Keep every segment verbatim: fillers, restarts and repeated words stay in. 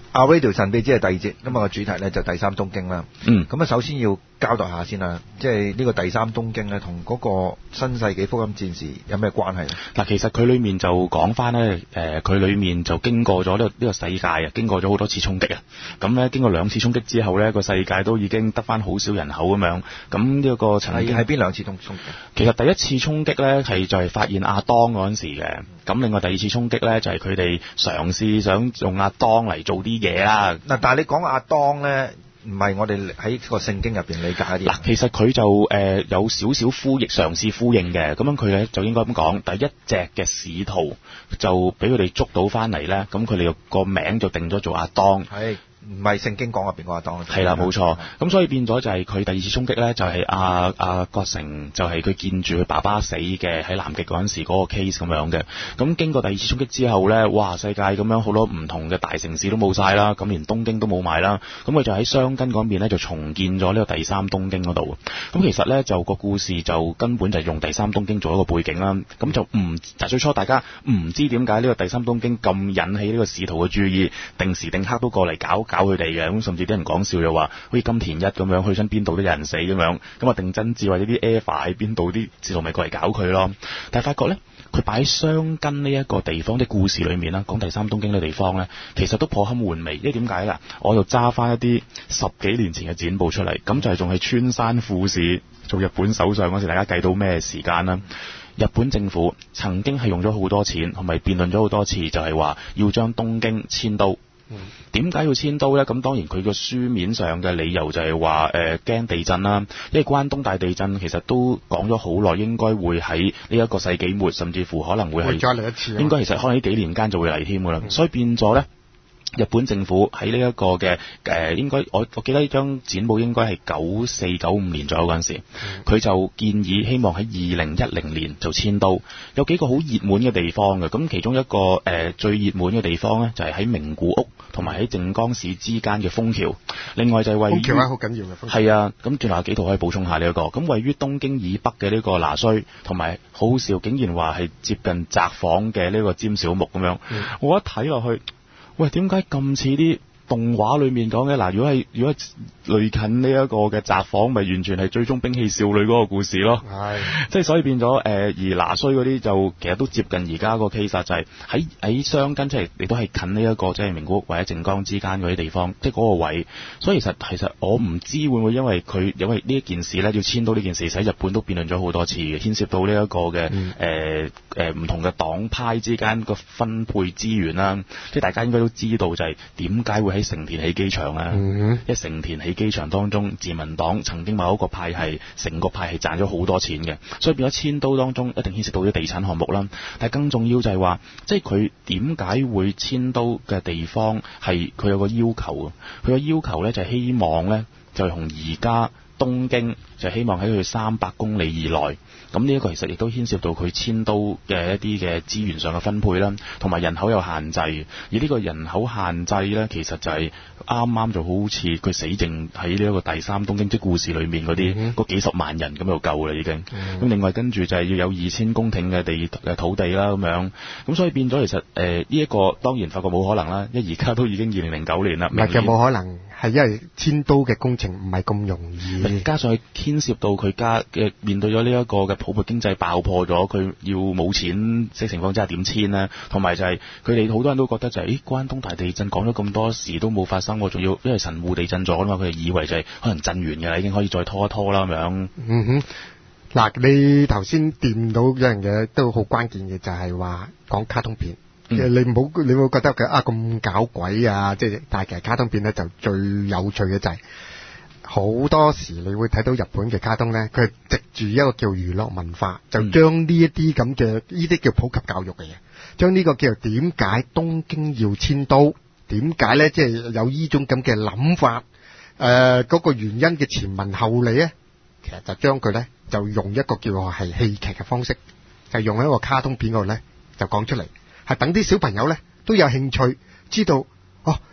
阿 Radio 神秘之夜第二節，咁啊個主題咧就第三東京啦。 嗯， 咁啊首先要交代下先啦，即係呢個第三東京咧，同嗰個新世紀福音戰士有咩關係？ 嗱，其實佢裏面就講翻咧，誒，佢裏面就經過咗呢個呢個世界啊，經過咗好多次衝擊啊。咁咧經過兩次衝擊之後咧，個世界都已經得翻好少人口咁樣。咁呢個曾經係邊兩次衝衝擊？ 其實第一次衝擊咧係就係發現亞當嗰陣時嘅。咁另外第二次衝擊咧就係佢哋嘗試想用亞當嚟做啲嘢啦。 嗱，但係你講亞當咧，唔係我哋喺個聖經入邊理解啲。 嗱，其實佢就誒、呃、有少少呼應，嘗試呼應嘅。咁樣佢咧就應該咁講，第一隻嘅使徒就俾佢哋捉到翻嚟咧，咁佢哋個名就定咗做亞當。 係。唔係聖經講入邊嗰個亞當。 係啦，冇錯。咁所以變咗就係佢第二次衝擊咧，就係阿阿郭成，就係佢見住佢爸爸死嘅喺南極嗰陣時嗰個 case 咁樣嘅。咁經過第二次衝擊之後咧，哇！世界咁樣好多唔同嘅大城市都冇晒啦，咁連東京都冇埋啦。咁佢就喺箱根嗰邊咧就重建咗呢個第三東京嗰度。咁其實咧就個故事就根本就係用第三東京做一個背景啦。咁就唔就最初大家唔知點解呢個第三東京咁引起呢個使徒嘅注意，定時定刻都過嚟搞搞佢哋嘅，咁甚至啲人講笑就話，好似金田一咁樣，去親邊度都有人死咁樣，咁啊定真志或者啲 Eva 喺邊度，啲使徒咪過嚟搞佢咯。但係發覺咧，佢擺喺箱根呢一個地方，啲故事裏面啦，講第三東京呢個地方咧，其實都頗堪玩味。因為點解啦？我就揸翻一啲十幾年前嘅剪報出嚟，咁就係仲係川山富士做日本首相嗰時，大家計到咩時間啦？日本政府曾經係用咗好多錢，同埋辯論咗好多次，就係話要將東京遷都。點解要遷都呢？咁當然佢個書面上嘅理由就係話誒驚地震啦，因為關東大地震其實都講咗好耐，應該會喺呢一個世紀末，甚至乎可能會係再嚟一次。應該其實可能呢幾年間就會嚟添噶啦，所以變咗呢。日本政府喺呢一個嘅誒、呃，應該我我記得呢張剪報應該係九四九五年左右嗰陣時，佢、嗯、就建議希望喺二零一零年就遷都，有幾個好熱門嘅地方嘅，咁其中一個誒、呃、最熱門嘅地方咧就係、是、喺名古屋同埋喺靜岡市之間嘅豐橋，另外就係位於豐橋係好緊要嘅，係啊，咁仲有幾圖可以補充下呢、這、一個，咁位於東京以北嘅呢個拿須，同埋好好笑，竟然話係接近札幌嘅呢個尖小木咁樣，嗯、我一睇落去。喂，點解咁似啲動畫裏面講嘅？嗱，如果係如果類近呢一個嘅札幌，咪完全係最終兵器少女嗰個故事咯。係，即係所以變咗誒、呃，而拿須嗰啲就其實都接近而家個 case，就係喺喺箱根，即係亦都係近呢、這、一個即係名古屋或者靜岡之間嗰啲地方，即係嗰個位。所以其實其實我唔知會唔會因為佢因為呢一件事咧，要遷都呢件事，喺日本都辯論咗好多次嘅，牽涉到呢一個嘅誒誒唔同嘅黨派之間個分配資源啦。即係大家應該都知道就係點解會喺成田起機場啦。嗯，一成田起機場當中，自民黨曾經某一個派係成個派係賺咗好多錢嘅，所以變咗遷都當中一定牽涉到啲地產項目啦。但係更重要就係話，即係佢點解會遷都嘅地方係佢有個要求啊？佢個要求咧就係希望咧就係同而家東京就希望喺佢三百公里以內。咁呢一個其實亦都牽涉到佢遷都嘅一啲嘅資源上嘅分配啦，同埋人口有限制。而呢個人口限制咧，其實就係啱啱就好似佢死剩喺呢一個第三東京即故事裏面嗰啲嗰幾十萬人咁就夠啦已經。咁、嗯、另外跟住就係要有二千公頃嘅地嘅土地啦咁樣。咁所以變咗其實誒呢一個當然發覺冇可能啦，因為而家都已經二零零九年啦。唔係，其實冇可能，係因為遷都嘅工程唔係咁容易。加上牽涉到佢家嘅面對咗呢一個嘅泡沫經濟爆破咗，佢要冇錢即情況之下點遷呢？同埋就係佢哋好多人都覺得就係、是，咦關東大地震講咗咁多時都冇發生，我仲要因為神戶地震咗啊嘛，佢哋以為就係可能震完嘅啦，已經可以再拖一拖啦咁樣。嗯哼，嗱你頭先掂到一樣嘢都好關鍵嘅，就係話講卡通片。嗯、你唔好你會覺得佢啊咁搞鬼啊，即係但係其實卡通片咧就最有趣嘅就係、是。好多時你會睇到日本嘅卡通呢，佢係藉住一個叫娛樂文化，就將呢一啲咁嘅呢啲叫普及教育嘅嘢，將呢個叫做點解東京要遷都，點解呢？即係有呢種咁嘅諗法，誒、呃、嗰、那個原因嘅前文後理呢，其實就將佢呢，就用一個叫做係戲劇嘅方式，就用喺一個卡通片嗰度呢，就講出嚟，係等啲小朋友呢，都有興趣知道。哦，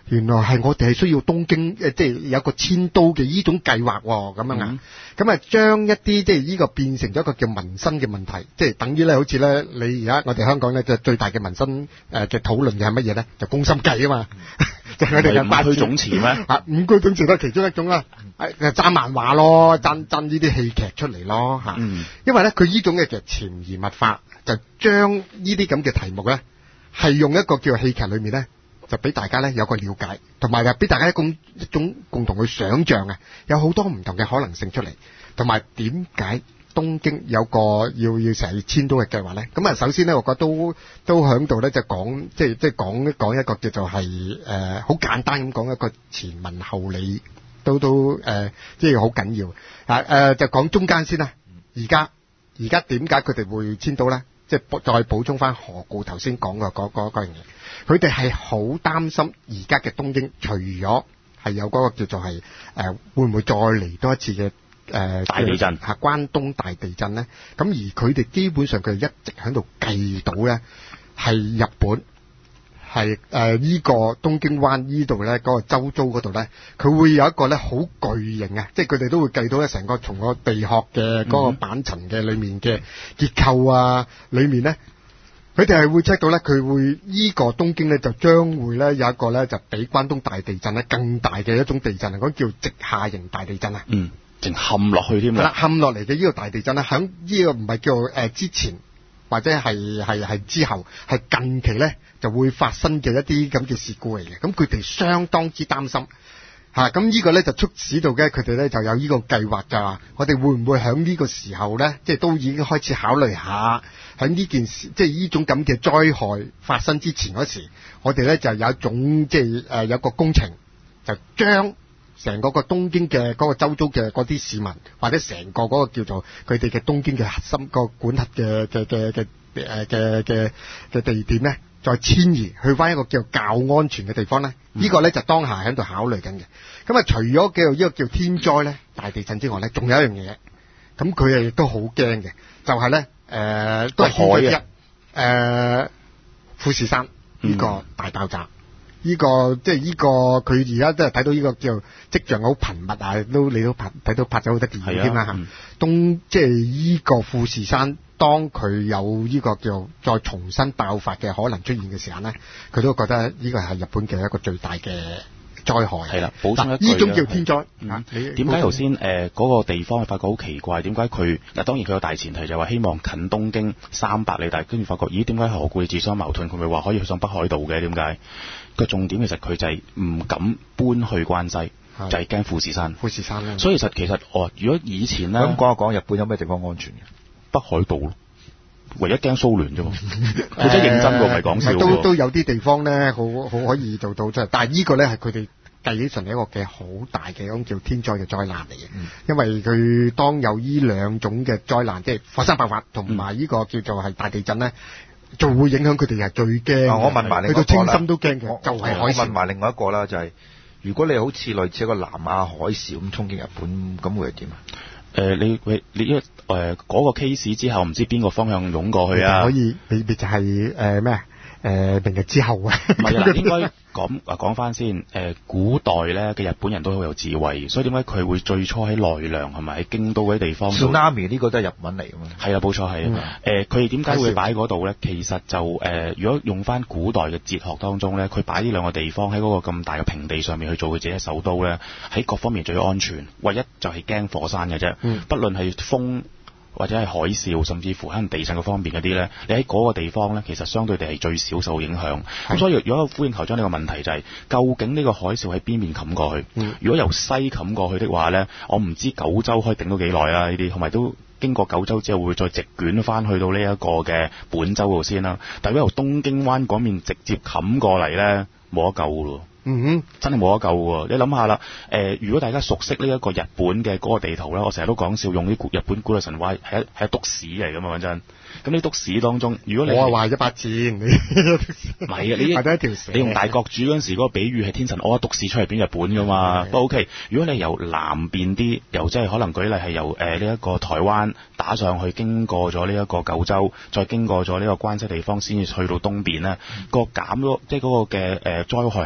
原來係我哋係需要東京誒，即係有一個遷都嘅呢種計劃喎，咁樣啊，咁啊將一啲即係呢個變成咗一個叫民生嘅問題，即係等於咧，好似咧你而家我哋香港咧就最大嘅民生誒嘅討論嘅係乜嘢咧？就宮心計啊嘛，就係我哋嘅八區總辭咩？ 啊，五區總辭都係其中一種啦，誒爭漫畫咯，爭爭呢啲戲劇出嚟咯嚇， 嗯、 因為咧佢呢種嘅其實潛移默化，就將呢啲咁嘅題目咧係用一個叫做戲劇裏面咧。就俾大家咧有個了解，同埋又俾大家一種一種共同去想像啊，有好多唔同嘅可能性出嚟，同埋點解東京有個要要成日遷都嘅計劃咧？咁啊，首先咧，我覺得都都喺度咧就講，即係即係講講一個叫做係誒好簡單咁講一個前文後理，都都誒、呃、即係好緊要啊誒、呃，就講中間先啦。而家而家點解佢哋會遷都咧？即係再補充翻何故頭先講嘅嗰嗰嗰樣嘢。佢哋係好擔心而家嘅東京，除咗係有嗰個叫做係誒、呃，會唔會再嚟多一次嘅誒、呃、 大地震嚇關東大地震咧？咁而佢哋基本上佢哋一直喺度計到咧，係日本係誒依個東京灣依度咧嗰個周遭嗰度咧，佢會有一個咧好巨型啊！即係佢哋都會計到咧成個從個地殼嘅嗰個板層嘅裡面嘅結構啊，裡面咧。佢哋係會 check 到咧，佢會依個東京咧就將會咧有一個咧就比關東大地震咧更大嘅一種地震啊，嗰叫直下型大地震啊。 嗯，淨冚落去添啦。係啦， 冚落嚟嘅呢個大地震咧，響呢個唔係叫誒、呃、之前或者係係係之後，係近期咧就會發生嘅一啲咁嘅事故嚟嘅。咁佢哋相當之擔心。嚇！咁、啊、呢個咧就促使到嘅佢哋咧就有呢個計劃，就話我哋會唔會喺呢個時候咧，即係都已經開始考慮下喺呢件事，即係呢種咁嘅災害發生之前嗰時，我哋咧就有一種即係誒、呃、有個工程，就將成個個東京嘅嗰個周遭嘅嗰啲市民，或者成個嗰個叫做佢哋嘅東京嘅核心個管轄嘅嘅嘅嘅誒嘅嘅嘅地點咧。再遷移去翻一個叫較安全嘅地方咧，呢、嗯、個咧就當下喺度考慮緊嘅。咁啊，除咗叫做呢個叫天災咧、大地震之外咧，仲有一樣嘢，咁佢亦都好驚嘅，就係咧誒都係海一誒、呃、富士山呢個大爆炸，呢、嗯這個即係呢個佢而家都係睇到呢個叫跡象好頻密啊，都你都拍睇到拍咗好多電影添啦嚇。東即係呢個富士山。當佢有呢個叫再重新爆發嘅可能出現嘅時候咧，佢都覺得呢個係日本嘅一個最大嘅災害。係啦，補充一句，呢種叫天災。嗯， 點解頭先誒嗰個地方發覺好奇怪？點解佢嗱當然佢有大前提就係話希望近東京三百里，但係跟住發覺，咦點解何故自相矛盾？佢咪話可以去上北海道嘅？點解？個重點其實佢就係唔敢搬去關西，就係驚富士山。 富士山咧， 所以其實其實哦，如果以前咧， 咁講一講日本有咩地方安全嘅？ 北海道咯，唯一驚蘇聯啫嘛，佢真係認真過，唔係講笑。 都都有啲地方咧，好好可以做到即係，但係呢個咧係佢哋計起上嚟一個嘅好大嘅一種叫天災嘅災難嚟嘅，嗯、因為佢當有呢兩種嘅災難，即係火山爆發同埋呢個叫做係大地震咧，就會影響佢哋係最驚、 啊。我問埋另一個啦， 去到清心都驚嘅，就係海嘯。 我問埋另外一個啦，就係、是、如果你好似類似一個南亞海嘯咁衝擊日本，咁會係點啊？ 誒、呃，你你你因為誒嗰個 case 之後，唔知邊個方向湧過去啊？ 可以，你你就係誒咩啊？誒、呃，明日之後啊？ 唔係啦，應該講啊講翻先。誒、呃，古代咧嘅日本人都好有智慧，所以點解佢會最初喺奈良係咪喺京都嗰啲地方 ？Tsunami 呢個都係日文嚟㗎嘛？ 係啊，冇錯係。誒、嗯，佢哋點解會擺喺嗰度咧？其實就誒、呃，如果用翻古代嘅哲學當中咧，佢擺呢兩個地方喺嗰個咁大嘅平地上面去做佢自己嘅首都咧，喺各方面最安全。唯一就係驚火山嘅啫。嗯。不論係風。或者係海嘯，甚至乎可能地震嗰方面嗰啲咧，你喺嗰個地方咧，其實相對地係最少受影響。咁所以如果呼應頭將呢個問題就係、是，究竟呢個海嘯喺邊面冚過去？嗯、如果由西冚過去的話咧，我唔知九州可以頂到幾耐啊？呢啲同埋都經過九州之後會再直捲翻去到呢一個嘅本州度先啦。但如果由東京灣嗰面直接冚過嚟咧，冇得救咯。 嗯哼， 真係冇得救喎！你諗下啦，誒、呃，如果大家熟悉呢一個日本嘅嗰個地圖咧，我成日都講笑用啲日本古代神話係一係一篤屎嚟㗎嘛，講真。咁呢篤屎當中，如果你我係話一百箭，你唔係啊，你或者一條蛇， 你用大國主嗰陣時嗰個比喻係天神屙一篤屎出嚟變日本㗎嘛？不過 OK，如果你由南邊啲，由即係可能舉例係由誒呢一個台灣打上去，經過咗呢一個九州，再經過咗呢個關西地方，先至去到東邊咧，嗯、個減咗即係嗰個嘅誒災害係不斷減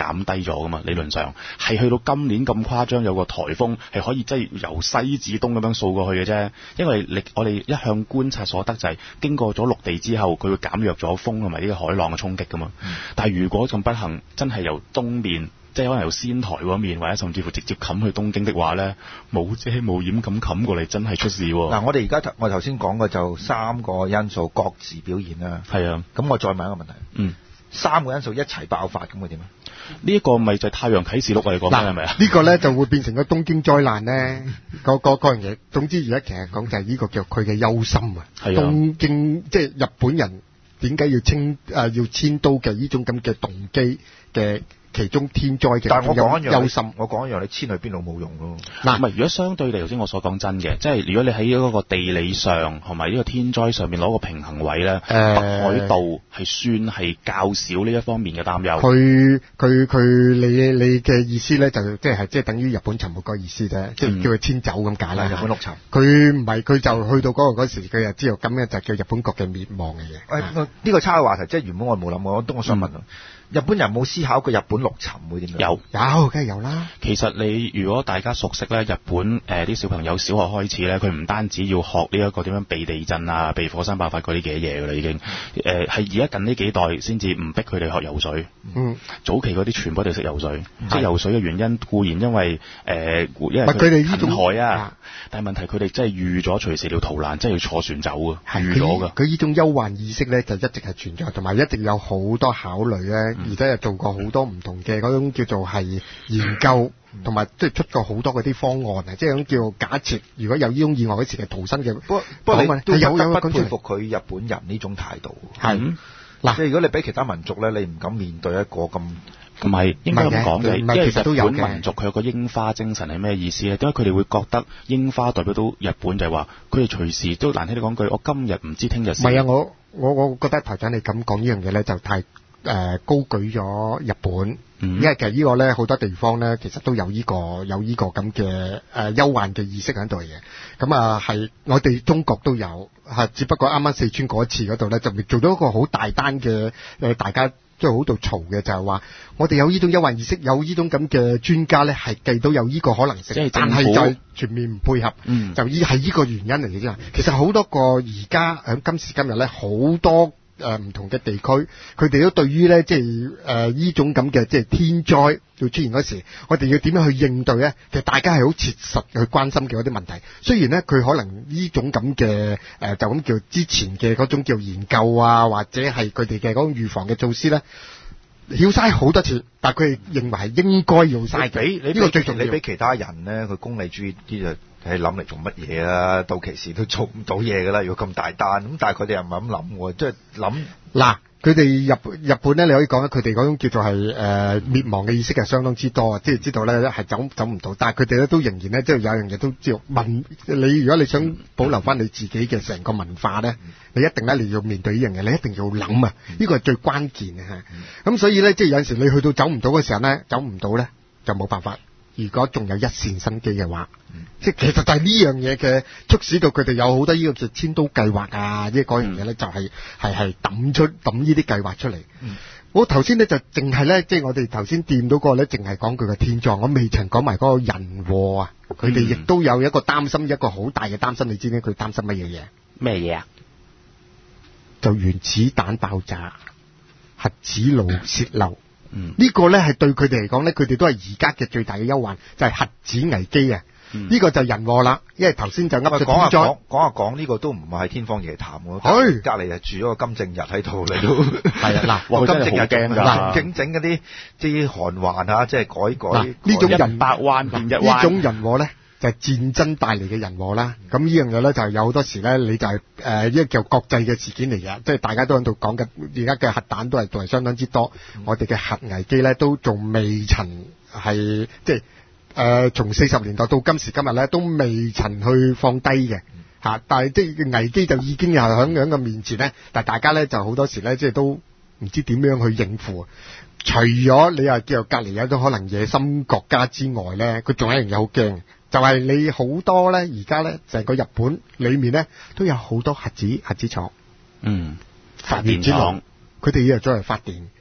減低咗噶嘛，理論上係去到今年咁誇張，有個颱風係可以即係由西至東咁樣掃過去嘅啫。因為你我哋一向觀察所得就係、是、經過咗陸地之後，佢會減弱咗風同埋呢個海浪嘅衝擊噶嘛。嗯、但係如果咁不幸真係由東面，即係可能由仙台嗰面，或者甚至乎直接冚去東京的話咧，冇遮冇掩咁冚過嚟，真係出事喎。 嗱，我哋而家我頭先講嘅就三個因素各自表現啦。 係啊， 咁我再問一個問題。 嗯， 三個因素一齊爆發咁會點啊？ 呢一個咪就係太陽啟示錄嚟講係咪啊？ 呢個咧就會變成個東京災難咧，嗰嗰嗰樣嘢。總之而家其實講就係呢個叫佢嘅憂心啊。 係啊， 東京即係日本人點解要清誒、呃、要遷都嘅呢種咁嘅動機嘅。其中天災嘅， 但係我講一樣憂心， 我講一樣，你遷去邊度冇用咯。 嗱，唔係，如果相對嚟頭先我所講真嘅，即係如果你喺嗰個地理上同埋呢個天災上面攞個平衡位咧， 呃、 北海道係算係較少呢一方面嘅擔憂。 佢佢佢，你你嘅意思咧，就即係即係等於日本沉沒個意思啫，即係、嗯、叫佢遷走咁解啦。 日本陸沉， 佢唔係佢就去到嗰個嗰時，佢就知道咁樣就叫日本國嘅滅亡嘅嘢。誒、 哎，呢、這個差嘅話題，即係原本我冇諗過，我都我想問啊。嗯日本人冇思考過日本陸沉會點樣？ 有有，梗係有啦。 其實你如果大家熟悉咧，日本誒啲、呃、小朋友小學開始咧，佢唔單止要學呢一個點樣避地震啊、避火山爆發嗰啲嘅嘢㗎啦，已經誒係而家近呢幾代先至唔逼佢哋學游水。 嗯， 早期嗰啲全部都識游水，即係游水嘅原因固然因為誒、呃，因為佢哋呢種海啊，但係問題佢哋真係預咗隨時要逃難，真係要坐船走啊，預咗㗎。 佢呢種憂患意識咧，就一直係存在，同埋一定有好多考慮咧。而且又做過好多唔同嘅嗰種叫做係研究，同埋即係出過好多嗰啲方案啊！即係咁叫假設，如果有呢種意外嗰時嘅逃生嘅， 不不過你都有不有佩服佢日本人呢種態度。 係嗱、嗯， 即係如果你俾其他民族咧，你唔敢面對一個咁。 唔係應該咁講嘅，因為其實都有日本民族佢有個櫻花精神係咩意思咧？點解佢哋會覺得櫻花代表到日本就係話佢哋隨時都難聽啲講句，我今日唔知聽日事。 唔係啊，我我我覺得台長你咁講呢樣嘢咧，就太。誒、呃、高舉咗日本，嗯、因為其實呢個咧好多地方咧，其實都有呢、這個有呢個咁嘅誒憂患嘅意識喺度嘅。咁啊係我哋中國都有，係只不過啱啱四川嗰次嗰度咧，就做咗一個好大單嘅誒，大家即係好度嘈嘅，就係、是、話我哋有呢種憂患意識，有呢種咁嘅專家咧，係計到有呢個可能性， 即但係就係全面唔配合，嗯、就依係呢個原因嚟嘅啫。其實好多個而家喺今時今日咧，好多。誒、呃、唔同嘅地區，佢哋都對於咧，即係誒呢種咁嘅即係天災要出現嗰時，我哋要點樣去應對咧？其實大家係好切實去關心嘅嗰啲問題。雖然咧，佢可能呢種咁嘅誒，就咁叫之前嘅嗰種叫研究啊，或者係佢哋嘅嗰種預防嘅措施咧，要嘥好多次，但係佢哋認為係應該要嘥嘅。呢個最重要。 你俾其他人咧，佢功利主義啲就。係諗嚟做乜嘢啊？到期時都做唔到嘢噶啦！如果咁大單咁，但係佢哋又唔係咁諗喎，即係諗嗱，佢哋日日本咧，你可以講咧，佢哋嗰種叫做係誒、呃、滅亡嘅意識係相當之多啊！即係知道咧係走走唔到，但係佢哋咧都仍然咧，即係有樣嘢都知道文你如果你想保留翻你自己嘅成個文化咧，你一定咧你要面對呢樣嘢，你一定要諗啊！呢個係最關鍵嘅嚇。咁所以咧，即係有陣時你去到走唔到嘅時候咧，走唔到咧就冇辦法。如果仲有一線生機嘅話，嗯、即係其實就係呢樣嘢嘅促使到佢哋有好多呢個叫遷都計劃啊，即係嗰樣嘢咧就係係係抌出抌呢啲計劃出嚟。嗯、我頭先咧就淨係咧，即係我哋頭先掂到嗰個咧，淨係講佢嘅天災，我未曾講埋嗰個人禍啊。佢哋亦都有一個擔心，一個好大嘅擔心，你知唔知佢擔心乜嘢嘢？ 咩嘢啊？ 就原子彈爆炸、核子爐泄漏。 嗯， 呢個咧係對佢哋嚟講咧，佢哋都係而家嘅最大嘅憂患，就係、是、核子危機啊！呢、嗯、個就人禍啦，因為頭先就噏咗天災，講下講講下講呢個都唔係天方夜譚喎。 佢隔離係住咗個金正日喺度，你都係啊嗱，金正日驚㗎， 嗱，整整嗰啲啲韓環啊，即係改改呢種人百彎變一彎， 呢種人禍咧。就係戰爭帶嚟嘅人禍啦，咁呢樣嘢咧就係有好多時咧，你就係誒一個叫國際嘅事件嚟嘅，即係大家都喺度講緊，而家嘅核彈都係都係相當之多，嗯、我哋嘅核危機咧都仲未曾係即係誒從四十年代到今時今日咧都未曾去放低嘅嚇、嗯，但係即係危機就已經係喺樣嘅面前咧，但係大家咧就好多時咧即係都唔知點樣去應付。除咗你話叫做隔離有啲可能野心國家之外咧，佢仲有一樣嘢好驚。就係你好多咧，而家咧成個日本裏面咧都有好多核子核子廠， 嗯，發電廠， 佢哋要嚟作為發電。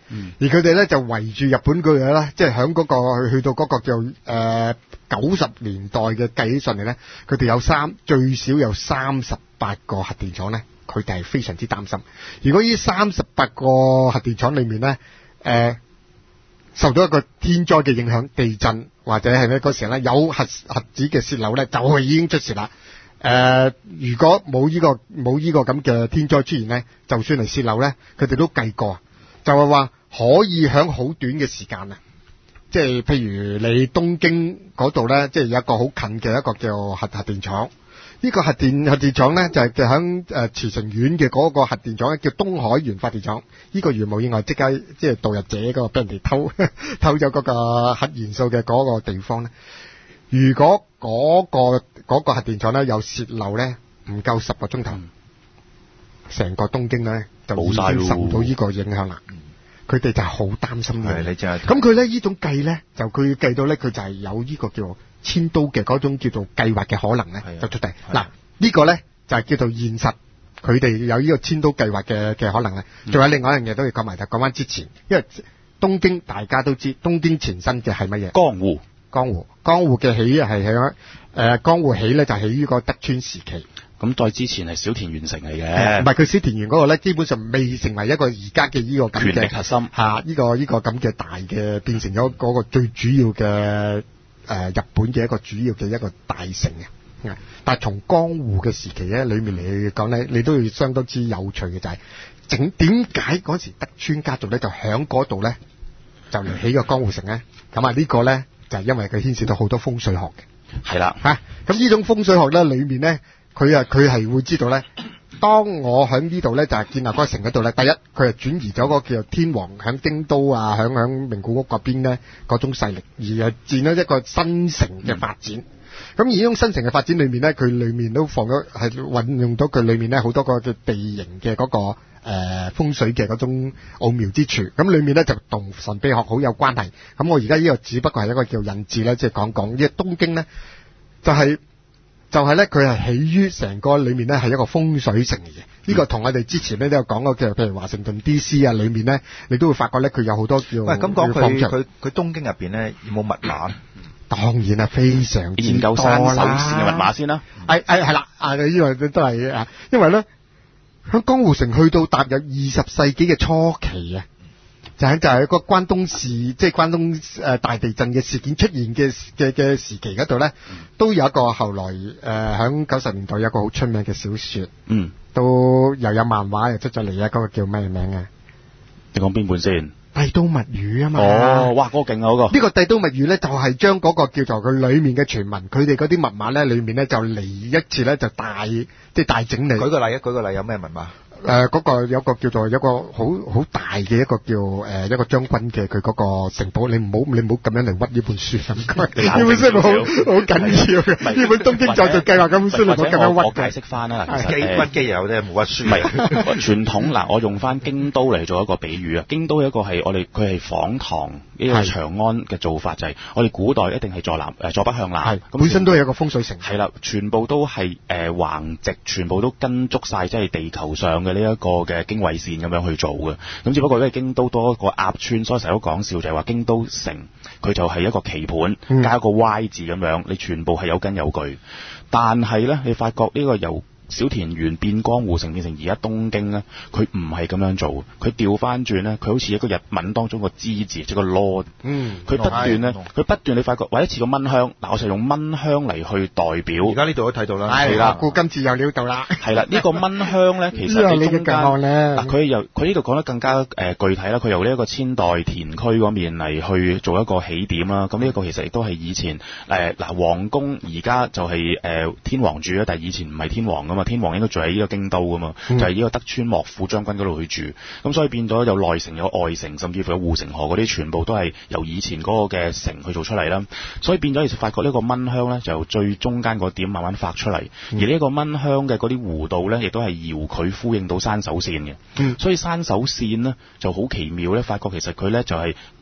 嗯、 而佢哋咧就圍住日本佢哋咧，即係喺嗰個去到嗰個叫誒九十年代嘅計起上嚟咧，佢哋有三最少有三十八個核電廠咧，佢哋係非常之擔心。如果呢三十八個核電廠裏面咧，誒、呃、受到一個天災嘅影響，地震或者係咧嗰時咧有核核子嘅洩漏咧，就係已經出事啦。誒、呃，如果冇呢、這個冇呢個咁嘅天災出現咧，就算係洩漏咧，佢哋都計過，就係話可以喺好短嘅時間啊，即係譬如你東京嗰度咧，即係有一個好近嘅一個叫核核電廠。呢、這個核電核電廠咧就係就喺誒茨城縣嘅嗰個核電廠咧，叫東海原發電廠。呢、這個如無意外，即刻即係盜日者嗰個俾人哋偷偷咗嗰個核元素嘅嗰個地方咧。如果嗰、那個嗰、那個核電廠咧有洩漏咧，唔夠十個鐘頭，成、嗯、個東京咧就已經受到呢個影響啦。佢哋就係好擔心嘅。 你真係咁佢咧呢種計咧，就佢計到咧，佢就係有呢個叫千刀嘅嗰種叫做計劃嘅可能咧，就出嚟。嗱，呢個咧就係叫做現實，佢哋有呢個千刀計劃嘅嘅可能咧。仲、嗯、有另外一樣嘢都要講埋，就講翻之前，因為東京大家都知，東京前身嘅係乜嘢？江戶。江戶，江戶嘅起係喺誒江戶起咧，就起於個德川時期。 咁再之前係小田原城嚟嘅， 唔係佢小田原嗰個咧，基本上未成為一個而家嘅呢個咁嘅權力核心嚇，呢、啊這個呢、這個咁嘅大嘅變成咗嗰個最主要嘅誒、呃、日本嘅一個主要嘅一個大城嘅。但係從江戶嘅時期咧，裡面嚟講咧，你都要相當之有趣嘅就係、是、整點解嗰時德川家族咧就喺嗰度咧就嚟起個江戶城咧？咁啊呢個咧。就係因為佢牽涉到好多風水學嘅， 係啦嚇。咁呢種風水學咧，裏面咧，佢啊佢係會知道咧，當我喺呢度咧，就係建立嗰個城嗰度咧，第一佢係轉移咗個叫做天皇喺京都啊，喺喺名古屋嗰邊咧嗰種勢力，而係建咗一個新城嘅發展。咁、嗯、而呢種新城嘅發展裏面咧，佢裏面都放咗係運用到佢裏面咧好多個嘅地形嘅嗰、嗰個。誒、呃、風水嘅嗰種奧妙之處，咁裏面咧就同神秘學好有關係。咁我而家呢個只不過係一個叫引子咧，即係講講。因為東京咧就係、是、就係咧，佢係起於成個裏面咧係一個風水城嚟嘅。呢、嗯、個同我哋之前咧都有講過嘅，譬如華盛頓 D C 啊，裏面咧你都會發覺咧佢有好多叫。喂，咁講佢佢佢東京入邊咧有冇密碼？ 當然啦，非常之研究山手線嘅密碼先啦。 係係係啦，啊呢個都係啊，因為咧。喺江戶城去到踏入二十世紀嘅初期啊，就喺就係一個關東事，即係關東誒大地震嘅事件出現嘅嘅嘅時期嗰度咧，都有一個後來誒喺九十年代有一個好出名嘅小說，嗯，都又有漫畫又出咗嚟啊，嗰個叫咩名啊？ 你講邊本先？ 帝都物語啊嘛！ 哦，哇，嗰個勁啊！嗰個呢個帝都物語咧，就係將嗰個叫做佢裏面嘅傳聞，佢哋嗰啲密碼咧，裏面咧就嚟一次咧就大即係大整理。 舉個例啊，舉個例有咩密碼？ 誒、呃，嗰、那個有個叫做有個好好大嘅一個叫誒、呃、一個將軍嘅佢嗰個城堡，你唔好你唔好咁樣嚟屈呢本書咁。呢本書好好緊要嘅，呢本東京再造計劃咁本書嚟講咁樣屈。 我解釋翻啦，其實屈機有啫，冇屈書。 唔係傳統嗱，我用翻京都嚟做一個比喻啊。京都有一個係我哋佢係仿唐呢個長安嘅做法，就係、是、我哋古代一定係坐南誒坐北向南。 咁本身都係一個風水城。係啦，全部都係誒、呃、橫直，全部都跟足晒，即係地球上嘅呢一個嘅經緯線咁樣去做嘅，咁只不過因為京都多一個鴨川，所以成日都講笑就係話京都城佢就係一個棋盤、嗯、加一個 Y 字咁樣，你全部係有根有據。但係咧，你發覺呢個由小田原變江戶城變成而家東京咧，佢唔係咁樣做，佢調翻轉咧，佢好似一個日文當中個之字，即係個 Lord，嗯，佢不斷咧，佢不斷你發覺，或者似個蚊香，嗱，我就用蚊香嚟去代表。而家呢度都睇到啦， 係啦，古今次有料到啦。 係啦，呢、這個蚊香咧，其實喺中間嗱，佢又佢呢度講得更加誒、呃、具體啦，佢由呢一個千代田區嗰面嚟去做一個起點啦。咁呢一個其實亦都係以前誒嗱、呃、皇宮而家就係、是、誒、呃、天皇住啦，但係以前唔係天皇噶。天皇應該住喺呢個京都噶嘛，嗯、就係、是、呢個德川幕府將軍嗰度去住，咁所以變咗有內城有外城，甚至乎有護城河嗰啲，全部都係由以前嗰個嘅城去做出嚟啦。所以變咗，其實發覺呢個蚊香咧，就由最中間嗰點慢慢發出嚟，嗯、而呢一個蚊香嘅嗰啲弧度咧，亦都係遙距呼應到山手線嘅。嗯、所以山手線呢就好奇妙咧，發覺其實佢咧就係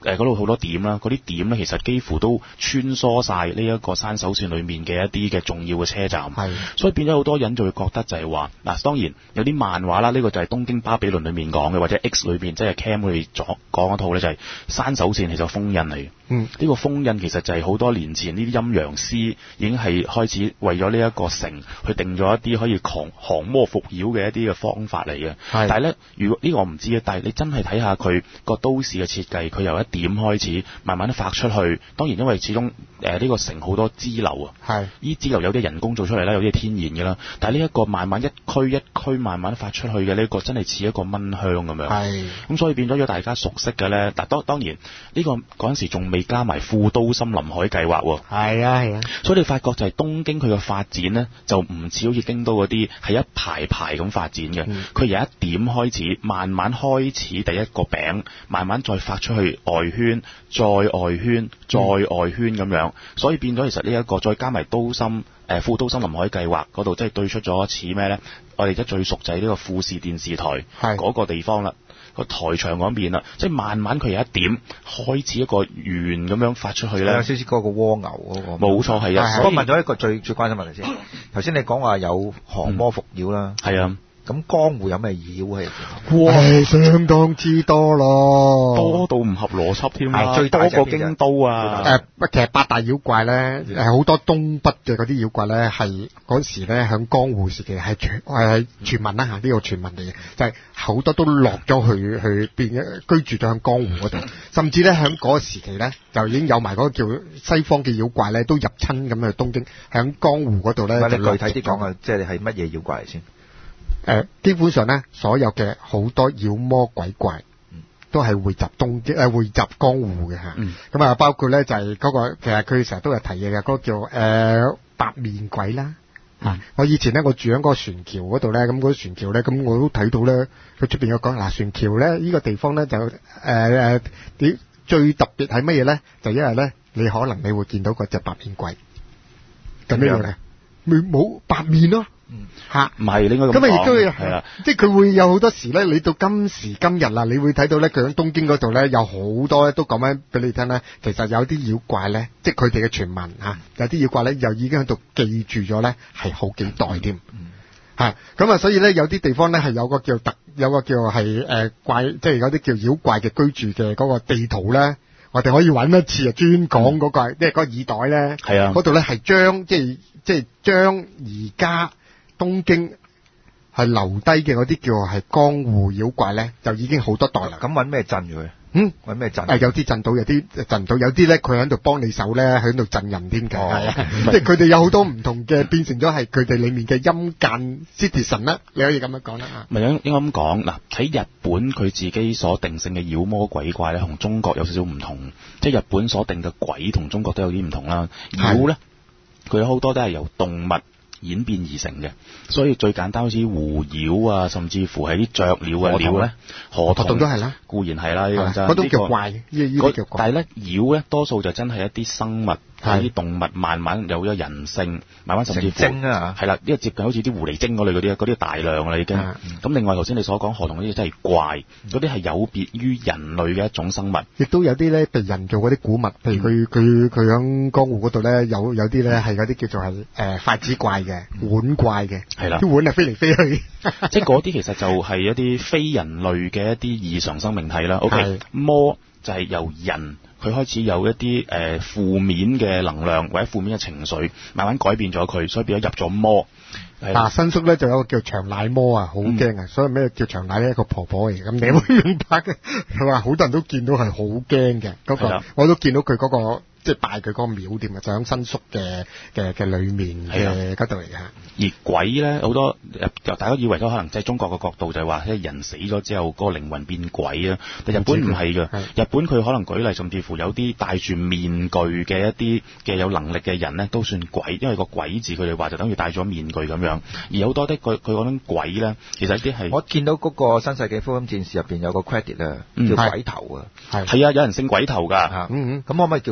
嗰度好多點啦，嗰啲點咧其實幾乎都穿梭晒呢一個山手線裏面嘅一啲嘅重要嘅車站， 係， 所以變咗好多人就會覺得就係話嗱，當然有啲漫畫啦，呢、這個就係東京巴比倫裏面講嘅，或者 X 裏邊即係 Cam 佢哋講講嗰套咧就係山手線其實封印嚟嘅。 嗯， 呢個封印其實就係好多年前呢啲陰陽師已經係開始為咗呢一個城去定咗一啲可以降降魔伏妖嘅一啲嘅方法嚟嘅。但係咧，如果呢、這個我唔知啊，但係你真係睇下佢個都市嘅設計，佢由一點開始慢慢發出去。當然因為始終誒呢、呃這個城好多支流啊，係，呢支流有啲人工做出嚟啦，有啲係天然嘅啦。但係呢一個慢慢一區一區慢慢發出去嘅呢、這個真係似一個蚊香咁樣。係，咁所以變咗咗大家熟悉嘅咧。但當當然呢、這個嗰陣時仲未加埋副都心臨海計劃喎。係啊係啊，所以你發覺就係東京佢嘅發展咧，就唔似好似京都嗰啲係一排排咁發展嘅。佢、嗯、由一點開始，慢慢開始第一個餅，慢慢再發出去外圈，再外圈，再外圈咁樣。所以變咗其實呢一個再加埋都心誒副都心臨海計劃嗰度，即係對出咗一次咩咧？我哋而家最熟就係呢個富士電視台嗰個地方啦。個台場嗰邊啦，即係慢慢佢有一點開始一個圓咁樣發出去咧， 有少少嗰個蝸牛嗰、那個。冇錯係啊！我問咗一個最最關心問題先。頭先你講話有降魔伏妖啦，係、嗯、啊。咁江戶有咩妖係？ 哇，相當之多咯， 多到唔合邏輯添啊！最多過京都啊！ 誒，其實八大妖怪咧，誒好多東北嘅嗰啲妖怪咧，係嗰時咧喺江戶時期係傳誒傳聞啦嚇，呢個傳聞嚟嘅，就係、是、好多都落咗去去變居住咗喺江戶嗰度，甚至咧喺嗰個時期咧就已經有埋嗰個叫西方嘅妖怪咧都入侵咁去東京，喺江戶嗰度咧。 你具體啲講啊，即係係乜嘢妖怪嚟先？ 誒、呃，基本上咧，所有嘅好多妖魔鬼怪，嗯、都係匯集東京誒，匯集江戶嘅吓。咁、嗯、啊，包括咧就係、是、嗰、那個，其實佢成日都有提嘢嘅，嗰、那個叫誒、呃、白面鬼啦。吓、嗯，我以前咧，我住喺嗰個船橋嗰度咧，咁嗰個船橋咧，咁我都睇到咧，佢出邊有講嗱，船橋咧呢個地方咧就誒誒，點、呃、最特別係乜嘢咧？就因為咧，你可能你會見到嗰隻白面鬼咁樣嘅，冇白面咯。嗯，吓，唔係應該咁講，咁啊亦都係啦，即係佢會有好多時咧，你到今時今日啦，你會睇到咧，佢喺東京嗰度咧，有好多咧都講緊俾你聽咧，其實有啲妖怪咧，即係佢哋嘅傳聞吓，有啲妖怪咧又已經喺度記住咗咧，係好幾代添，吓、嗯，咁啊，所以咧有啲地方咧係有個叫特，有個叫係誒、呃、怪，即係有啲叫妖怪嘅居住嘅嗰個地圖咧，我哋可以揾一次啊，專講嗰個，即係嗰個耳袋咧，係啊，嗰度咧係將即係即係將而家。東京係留低嘅嗰啲叫係江戶妖怪咧，就已經好多代啦。咁揾咩鎮佢？嗯，揾咩鎮？誒，有啲鎮到，有啲鎮唔到，有啲咧佢喺度幫你手咧，喺度鎮人添嘅。係啊，即係佢哋有好多唔同嘅，變成咗係佢哋裏面嘅陰間 citizen 啦。你可以咁樣講啦嚇。唔係應應該咁講嗱，喺日本佢自己所定性嘅妖魔鬼怪咧，同中國有少少唔同。即係日本所定嘅鬼同中國都有啲唔同啦。妖咧，佢有好多都係由動物演變而成嘅，所以最簡單好似狐妖啊，甚至乎係啲雀鳥嘅鳥咧，河童都係啦，固然係啦，呢個真。嗰種叫怪，呢啲叫怪。但係咧妖咧，多數就真係一啲生物。係啲動物慢慢有咗人性，慢慢甚至乎精啊，係啦，呢個接近好似啲狐狸精嗰類嗰啲，嗰啲大量啦已經。咁、嗯、另外頭先你所講河童嗰啲真係怪，嗰啲係有別於人類嘅一種生物。亦都有啲咧被人造嗰啲古物，譬如佢佢佢喺江湖嗰度咧，有有啲咧係嗰啲叫做係誒、呃、筷子怪嘅、碗怪嘅，係啦，啲碗係飛嚟飛去。即係嗰啲其實就係一啲非人類嘅一啲異常生命體啦。OK，魔就係由人。佢開始有一啲誒負面嘅能量或者負面嘅情緒，慢慢改變咗佢，所以變咗入咗魔。嗱，新宿咧就有個叫長奶魔啊，好驚啊！嗯、所以咩叫長奶咧？一個婆婆嚟嘅，咁你會明白嘅。佢話好多人都見到係好驚嘅，嗰、嗰個我都見到佢嗰、嗰個。即係拜佢嗰個廟店啊，就喺新宿嘅嘅嘅裏面嘅嗰度嚟嘅。而鬼咧好多，大家以為都可能即係中國嘅角度就係話，即係人死咗之後嗰個靈魂變鬼啊。但日本唔係嘅，日本佢可能舉例，甚至乎有啲戴住面具嘅一啲嘅有能力嘅人咧，都算鬼，因為個鬼字佢哋話就等於戴咗面具咁樣。而好多啲佢佢嗰種鬼咧，其實啲係我見到嗰個新世紀福音戰士入邊有個 credit 啊，叫鬼頭啊，係係啊，有人姓鬼頭㗎。嗯嗯，咁可唔可以叫鬼頭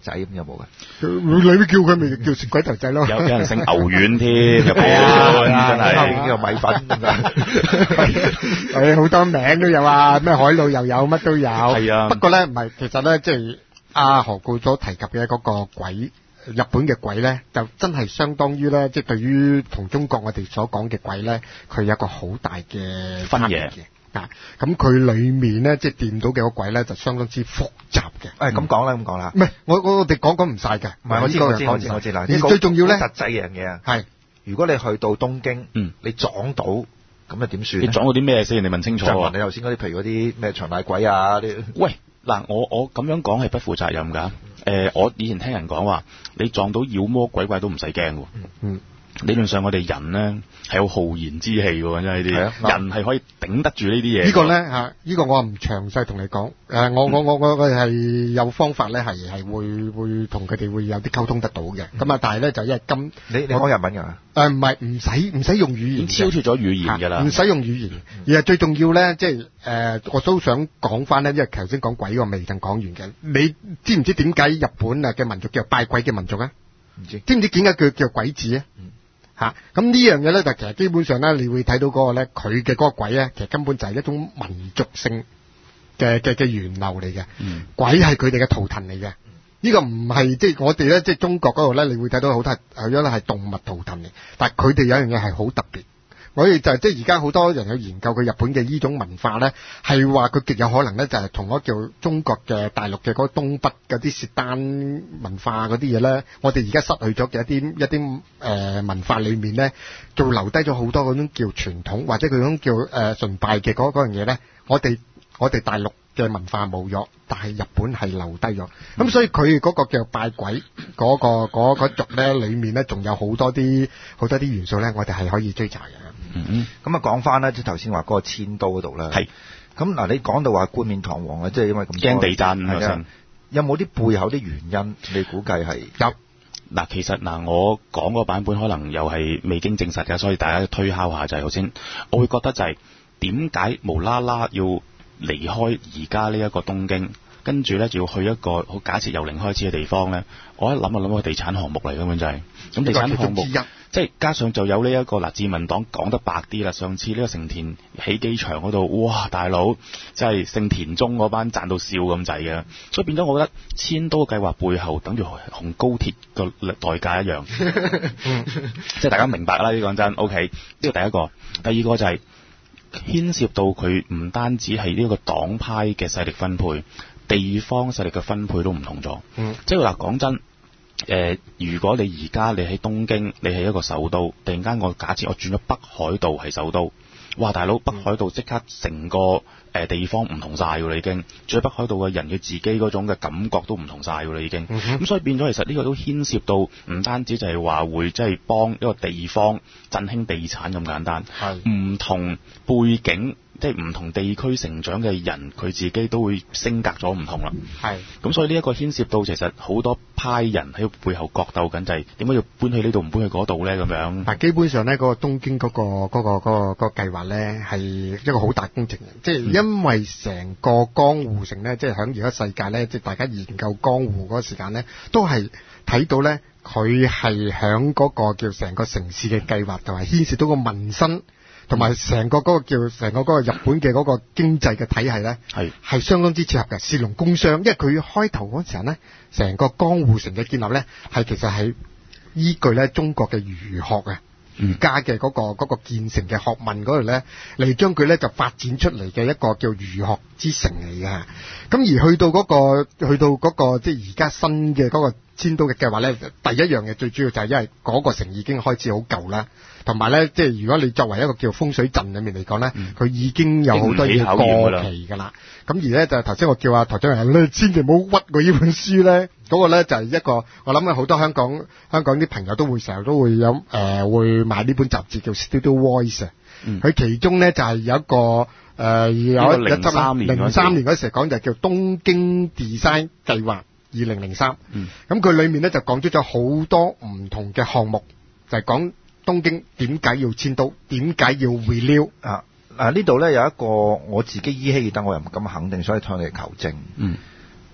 仔咁有冇嘅？ 你叫佢咪叫雪鬼頭仔咯。 有有人姓牛丸添，入係啊真係已經有米粉咁啊！ 係好多名都有啊，咩海陸又有，乜都有。 係啊。 不過咧唔係，其實咧即係阿何故所提及嘅嗰個鬼。日本嘅鬼咧，就真係相當於咧，即係對於同中國我哋所講嘅鬼咧，佢有一個好大嘅分野嘅。啊，咁佢裏面咧，即係掂到嘅個鬼咧，就相當之複雜嘅。 誒咁講啦，咁講啦。 唔係，我我我哋講講唔晒嘅。 唔係，我知我知我知我知啦。 而最重要咧， 實際嘅樣嘢啊。 係， 如果你去到東京， 嗯， 你撞到，咁啊點算？ 你撞到啲咩先？你問清楚。 就問你頭先嗰啲，譬如嗰啲咩長大鬼啊啲。 喂，嗱，我我咁樣講係不負責任㗎。誒、呃，我以前聽人講話，你撞到妖魔鬼怪都唔使驚喎。 嗯， 理論上我哋人咧係有浩然之氣喎，真係呢啲人係可以頂得住呢啲嘢。 呢個咧嚇，呢、呢個我唔詳細同你講。誒，我我我我我係有方法咧，係係會會同佢哋會有啲溝通得到嘅。咁、嗯、啊，但係咧就因為今你你講日文㗎？ 誒唔係，唔使唔使用語言， 已經超脫咗語言㗎啦。 唔使用語言，而係最重要咧，即係誒，我都想講翻咧，因為頭先講鬼個未曾講完嘅。你知唔知點解日本啊嘅民族叫拜鬼嘅民族啊？ 唔知。 知唔知點解佢叫鬼子啊？ 嗯嚇，咁呢樣嘢咧，就其實基本上咧，你會睇到嗰個咧，佢嘅嗰個鬼咧，其實根本就係一種民族性嘅嘅嘅源流嚟嘅。 嗯，鬼係佢哋嘅圖騰嚟嘅。呢、嗯、個唔係即係我哋咧，即係中國嗰度咧，你會睇到好多係係咗係動物圖騰嚟，但係佢哋有一樣嘢係好特別。我哋就係即係而家好多人去研究佢日本嘅呢種文化咧，係話佢極有可能咧就係同嗰叫中國嘅大陸嘅嗰個東北嗰啲契丹文化嗰啲嘢咧，我哋而家失去咗嘅一啲一啲誒、呃、文化裏面咧，就留低咗好多嗰種叫傳統或者佢嗰種叫誒崇拜嘅嗰嗰樣嘢咧，我哋我哋大陸嘅文化冇咗，但係日本係留低咗。咁、嗯、所以佢嗰個叫拜鬼嗰、嗰個嗰、嗰個、族咧，裏面咧仲有好多啲好多啲元素咧，我哋係可以追查嘅。 嗯，咁啊講翻咧，即係頭先話嗰個千刀嗰度啦。 係。 咁嗱，你講到話冠冕堂皇啊，即係因為咁驚地震嗰陣， 有冇啲背後啲原因？你估計係有。嗱，其實嗱，我講個版本可能又係未經證實嘅，所以大家推敲下就係頭先，我會覺得就係點解無啦啦要離開而家呢一個東京，跟住咧就要去一個好假設由零開始嘅地方咧？我一諗就諗個地產項目嚟，根本就係咁地產項目。即係加上就有呢、這、一個嗱，自民黨講得白啲啦。上次呢個成田起機場嗰度，哇，大佬，即係姓田中嗰班賺到笑咁滯嘅，所以變咗我覺得千刀計劃背後等於同高鐵個代價一樣，即係大家明白啦。呢講真 ，OK，呢個第一個，第二個就係、是、牽涉到佢唔單止係呢個黨派嘅勢力分配，地方勢力嘅分配都唔同咗。嗯，即係嗱，講真。誒、呃，如果你而家你喺東京，你係一個首都，突然間我假設我轉咗北海道係首都，哇，大佬，北海道即刻成個誒、呃、地方唔同晒㗎啦，已經住喺北海道嘅人嘅自己嗰種嘅感覺都唔同晒㗎啦，已經。咁、嗯、所以變咗，其實呢個都牽涉到唔單止就係話會即係幫一個地方振興地產咁簡單，唔同背景。即係唔同地區成長嘅人，佢自己都會升格咗唔同啦。係，咁所以呢一個牽涉到其實好多派人喺背後角鬥緊，就係點解要搬去呢度唔搬去嗰度咧？咁樣。嗱，基本上咧，嗰、嗰個東京嗰、嗰個嗰、嗰個嗰、嗰個嗰、嗰個計劃咧，係一個好大工程。即係因為成個江戶城咧，即係喺而家世界咧，即係大家研究江戶嗰個時間咧，都係睇到咧，佢係喺嗰個叫成個城市嘅計劃，同埋牽涉到個民生。同埋成個嗰個叫成個嗰個日本嘅嗰個經濟嘅體系咧，係係相當之切合嘅，士農工商。因為佢開頭嗰陣咧，成個江戶城嘅建立咧，係其實係依據咧中國嘅儒學啊，儒家嘅嗰個嗰個建成嘅學問嗰度咧，嚟將佢咧就發展出嚟嘅一個叫儒學之城嚟嘅。咁而去到嗰個去到嗰個即係而家新嘅嗰個千刀嘅計劃咧，第一樣嘢最主要就係因為嗰個城已經開始好舊啦。同埋咧，即係如果你作為一個叫風水陣裏面嚟講咧，佢、嗯、已經有好多嘢過期㗎啦。咁而咧就頭先我叫阿台長人咧，千祈唔好屈過呢本書咧。嗰、那個咧就係、是、一個，我諗好多香港香港啲朋友都會成日都會有誒、呃、會買呢本雜誌叫 Studio Voice 啊。佢、嗯、其中咧就係、是、有一個誒、呃、有一零三年零三年嗰時講就叫東京 Design 計劃二零零三。咁佢裏面咧就講咗咗好多唔同嘅項目，就係、是、講。東京點解要遷都？點解要 renew 啊？嗱，呢度咧有一個我自己依稀記得，我又唔敢肯定，所以向你求證。嗯，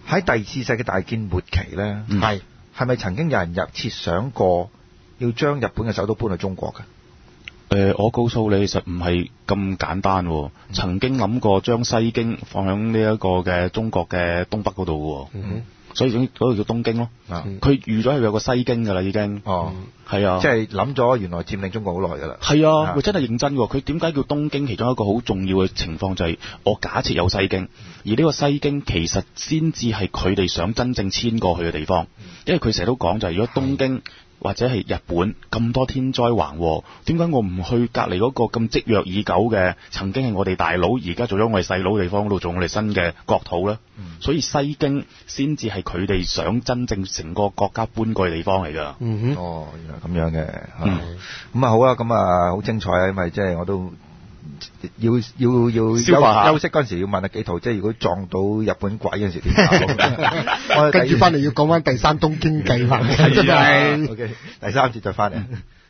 喺第二次世界大戰末期咧， 嗯係係咪曾經有人入設想過要將日本嘅首都搬去中國嘅？ 誒、呃，我告訴你，其實唔係咁簡單喎。曾經諗過將西京放喺呢一個嘅中國嘅東北嗰度喎。 嗯所以總之嗰度叫東京咯。 啊佢預咗係有個西京㗎啦，已經。 哦， 係啊。 即係諗咗原來佔領中國好耐㗎啦。 係啊， 啊喂，真係認真喎！佢點解叫東京？其中一個好重要嘅情況就係、我假設有西京，而呢個西京其實先至係佢哋想真正遷過去嘅地方，因為佢成日都講就係、如果東京或者係日本咁多天災橫禍，點解我唔去隔離嗰個咁積弱已久嘅曾經係我哋大佬，而家做咗我哋細佬嘅地方嗰度做我哋新嘅國土呢？ 嗯所以西京先至係佢哋想真正成個國家搬過去嘅地方嚟㗎。 嗯哼， 哦，原來咁樣嘅。 嗯咁啊好啊，咁啊好精彩啊，因為即係我都要要要消化下休休息嗰陣時要問下幾圖，即係如果撞到日本鬼嗰陣時點搞？我哋跟住翻嚟要講翻第三東京計劃，真係啊係。 OK，第三節再翻嚟。